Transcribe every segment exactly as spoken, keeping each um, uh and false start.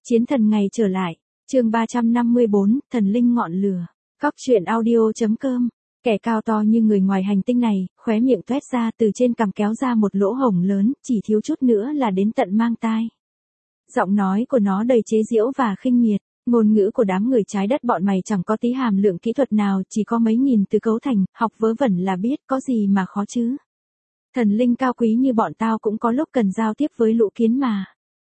Chiến thần ngày trở lại, chương ba trăm năm mươi bốn, thần linh ngọn lửa. Cóc truyện audio.com. Kẻ cao to như người ngoài hành tinh này, khóe miệng toét ra, từ trên cằm kéo ra một lỗ hổng lớn, chỉ thiếu chút nữa là đến tận mang tai. Giọng nói của nó đầy chế giễu và khinh miệt, ngôn ngữ của đám người trái đất bọn mày chẳng có tí hàm lượng kỹ thuật nào, chỉ có mấy nghìn từ cấu thành, học vớ vẩn là biết, có gì mà khó chứ. Thần linh cao quý như bọn tao cũng có lúc cần giao tiếp với lũ kiến mà.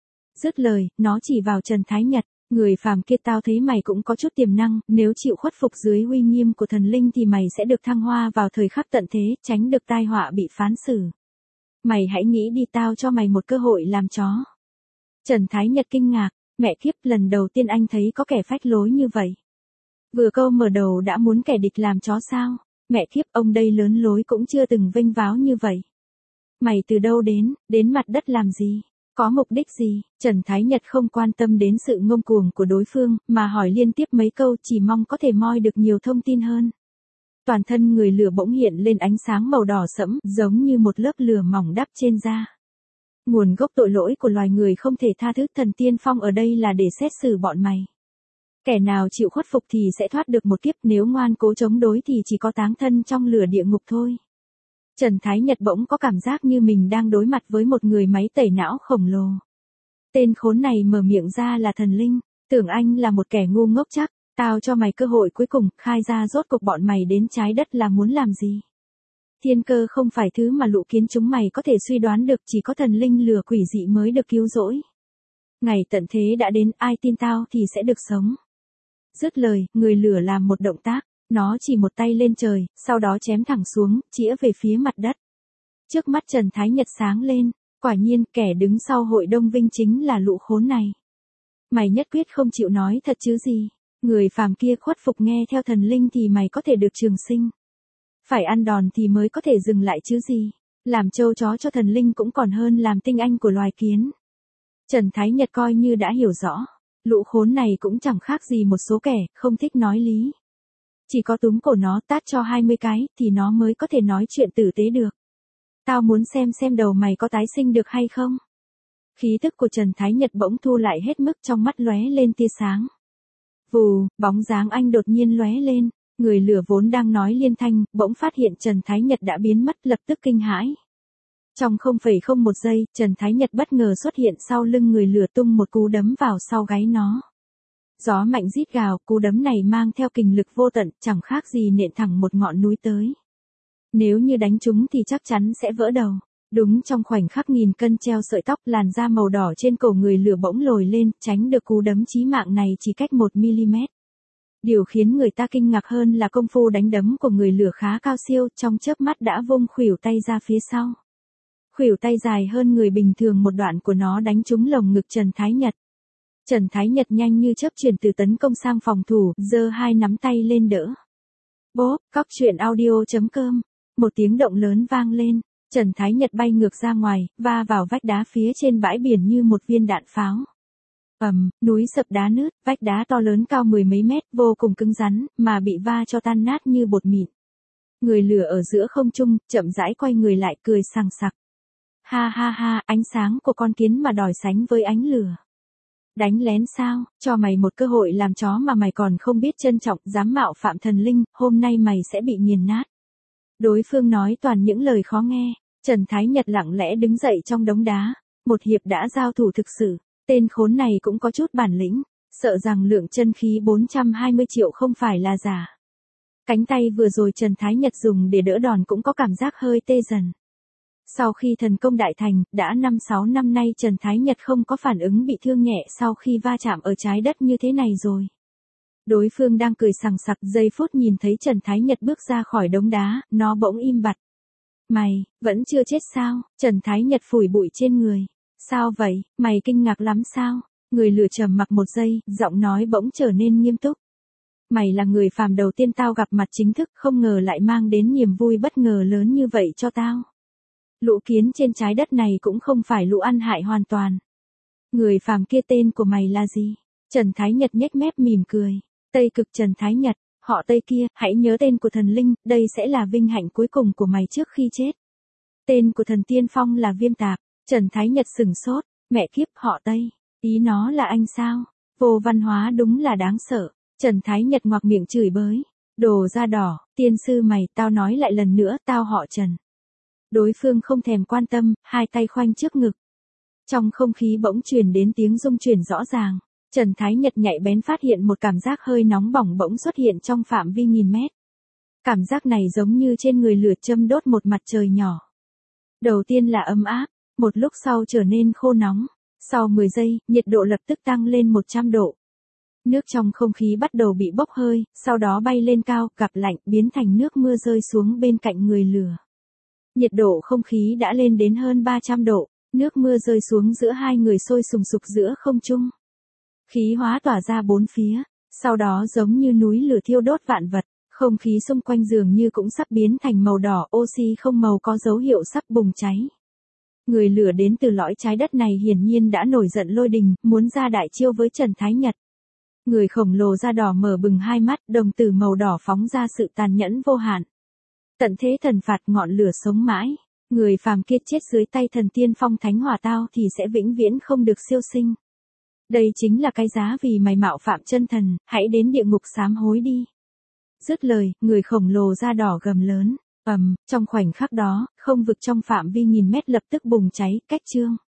Dứt lời, nó chỉ vào Trần Thái Nhật, người phàm kia, tao thấy mày cũng có chút tiềm năng, nếu chịu khuất phục dưới uy nghiêm của thần linh thì mày sẽ được thăng hoa vào thời khắc tận thế, tránh được tai họa bị phán xử. Mày hãy nghĩ đi, tao cho mày một cơ hội làm chó. Trần Thái Nhật kinh ngạc, mẹ kiếp, lần đầu tiên anh thấy có kẻ phách lối như vậy. Vừa câu mở đầu đã muốn kẻ địch làm chó sao? Mẹ kiếp, ông đây lớn lối cũng chưa từng vênh váo như vậy. Mày từ đâu đến, đến mặt đất làm gì? Có mục đích gì? Trần Thái Nhật không quan tâm đến sự ngông cuồng của đối phương, mà hỏi liên tiếp mấy câu, chỉ mong có thể moi được nhiều thông tin hơn. Toàn thân người lửa bỗng hiện lên ánh sáng màu đỏ sẫm, giống như một lớp lửa mỏng đắp trên da. Nguồn gốc tội lỗi của loài người không thể tha thứ, thần tiên phong ở đây là để xét xử bọn mày. Kẻ nào chịu khuất phục thì sẽ thoát được một kiếp, nếu ngoan cố chống đối thì chỉ có táng thân trong lửa địa ngục thôi. Trần Thái Nhật bỗng có cảm giác như mình đang đối mặt với một người máy tẩy não khổng lồ. Tên khốn này mở miệng ra là thần linh, tưởng anh là một kẻ ngu ngốc chắc, tao cho mày cơ hội cuối cùng, khai ra rốt cuộc bọn mày đến trái đất là muốn làm gì. Thiên cơ không phải thứ mà lũ kiến chúng mày có thể suy đoán được, chỉ có thần linh lừa quỷ dị mới được cứu rỗi. Ngày tận thế đã đến, ai tin tao thì sẽ được sống. Dứt lời, người lửa làm một động tác. Nó chỉ một tay lên trời, sau đó chém thẳng xuống, chĩa về phía mặt đất. Trước mắt Trần Thái Nhật sáng lên, quả nhiên kẻ đứng sau hội đông vinh chính là lũ khốn này. Mày nhất quyết không chịu nói thật chứ gì? Người phàm kia khuất phục nghe theo thần linh thì mày có thể được trường sinh. Phải ăn đòn thì mới có thể dừng lại chứ gì? Làm trâu chó cho thần linh cũng còn hơn làm tinh anh của loài kiến. Trần Thái Nhật coi như đã hiểu rõ, lũ khốn này cũng chẳng khác gì một số kẻ không thích nói lý. Chỉ có túm cổ nó tát cho hai mươi cái, thì nó mới có thể nói chuyện tử tế được. Tao muốn xem xem đầu mày có tái sinh được hay không. Khí thức của Trần Thái Nhật bỗng thu lại hết mức, trong mắt lóe lên tia sáng. Vù, bóng dáng anh đột nhiên lóe lên, người lửa vốn đang nói liên thanh, bỗng phát hiện Trần Thái Nhật đã biến mất, lập tức kinh hãi. Trong không phẩy không một giây, Trần Thái Nhật bất ngờ xuất hiện sau lưng người lửa, tung một cú đấm vào sau gáy nó. Gió mạnh rít gào, cú đấm này mang theo kình lực vô tận, chẳng khác gì nện thẳng một ngọn núi tới. Nếu như đánh trúng thì chắc chắn sẽ vỡ đầu. Đúng trong khoảnh khắc nghìn cân treo sợi tóc, làn da màu đỏ trên cổ người lửa bỗng lồi lên, tránh được cú đấm chí mạng này chỉ cách một mi-li-mét. Điều khiến người ta kinh ngạc hơn là công phu đánh đấm của người lửa khá cao siêu, trong chớp mắt đã vung khuỷu tay ra phía sau. Khuỷu tay dài hơn người bình thường một đoạn của nó đánh trúng lồng ngực Trần Thái Nhật. Trần Thái Nhật nhanh như chớp chuyển từ tấn công sang phòng thủ, giơ hai nắm tay lên đỡ. Bốp, cóc truyện audio.com. Một tiếng động lớn vang lên, Trần Thái Nhật bay ngược ra ngoài, va vào vách đá phía trên bãi biển như một viên đạn pháo. Ầm, núi sập đá nứt, vách đá to lớn cao mười mấy mét, vô cùng cứng rắn, mà bị va cho tan nát như bột mịn. Người lửa ở giữa không trung, chậm rãi quay người lại, cười sằng sặc. Ha ha ha, ánh sáng của con kiến mà đòi sánh với ánh lửa. Đánh lén sao, cho mày một cơ hội làm chó mà mày còn không biết trân trọng, dám mạo phạm thần linh, hôm nay mày sẽ bị nghiền nát. Đối phương nói toàn những lời khó nghe, Trần Thái Nhật lặng lẽ đứng dậy trong đống đá, một hiệp đã giao thủ thực sự, tên khốn này cũng có chút bản lĩnh, sợ rằng lượng chân khí bốn trăm hai mươi triệu không phải là giả. Cánh tay vừa rồi Trần Thái Nhật dùng để đỡ đòn cũng có cảm giác hơi tê dần. Sau khi thần công đại thành, đã năm sáu năm nay Trần Thái Nhật không có phản ứng bị thương nhẹ sau khi va chạm ở trái đất như thế này rồi. Đối phương đang cười sằng sặc, giây phút nhìn thấy Trần Thái Nhật bước ra khỏi đống đá, nó bỗng im bặt. Mày, vẫn chưa chết sao? Trần Thái Nhật phủi bụi trên người. Sao vậy, mày kinh ngạc lắm sao? Người lửa trầm mặc một giây, giọng nói bỗng trở nên nghiêm túc. Mày là người phàm đầu tiên tao gặp mặt chính thức, không ngờ lại mang đến niềm vui bất ngờ lớn như vậy cho tao. Lũ kiến trên trái đất này cũng không phải lũ ăn hại hoàn toàn. Người phàm kia tên của mày là gì? Trần Thái Nhật nhếch mép mỉm cười. Tây Cực Trần Thái Nhật, họ Tây kia, hãy nhớ tên của thần linh, đây sẽ là vinh hạnh cuối cùng của mày trước khi chết. Tên của thần tiên phong là Viêm Tạp. Trần Thái Nhật sửng sốt, mẹ kiếp, họ Tây. Ý nó là anh sao? Vô văn hóa đúng là đáng sợ. Trần Thái Nhật ngoặc miệng chửi bới. Đồ da đỏ, tiên sư mày, tao nói lại lần nữa, tao họ Trần. Đối phương không thèm quan tâm, hai tay khoanh trước ngực. Trong không khí bỗng truyền đến tiếng rung chuyển rõ ràng. Trần Thái Nhật nhạy bén phát hiện một cảm giác hơi nóng bỏng bỗng xuất hiện trong phạm vi nghìn mét. Cảm giác này giống như trên người lửa châm đốt một mặt trời nhỏ. Đầu tiên là ấm áp, một lúc sau trở nên khô nóng. Sau mười giây, nhiệt độ lập tức tăng lên một trăm độ. Nước trong không khí bắt đầu bị bốc hơi, sau đó bay lên cao, gặp lạnh, biến thành nước mưa rơi xuống bên cạnh người lửa. Nhiệt độ không khí đã lên đến hơn ba trăm độ, nước mưa rơi xuống giữa hai người sôi sùng sục giữa không trung. Khí hóa tỏa ra bốn phía, sau đó giống như núi lửa thiêu đốt vạn vật, không khí xung quanh dường như cũng sắp biến thành màu đỏ, oxy không màu có dấu hiệu sắp bùng cháy. Người lửa đến từ lõi trái đất này hiển nhiên đã nổi giận lôi đình, muốn ra đại chiêu với Trần Thái Nhật. Người khổng lồ da đỏ mở bừng hai mắt, đồng tử màu đỏ phóng ra sự tàn nhẫn vô hạn. Tận thế thần phạt, ngọn lửa sống mãi. Người phàm kia chết dưới tay thần tiên phong thánh hỏa tao thì sẽ vĩnh viễn không được siêu sinh. Đây chính là cái giá vì mày mạo phạm chân thần, hãy đến địa ngục sám hối đi. Dứt lời, người khổng lồ da đỏ gầm lớn. Ầm, trong khoảnh khắc đó, không vực trong phạm vi nghìn mét lập tức bùng cháy, cách chương.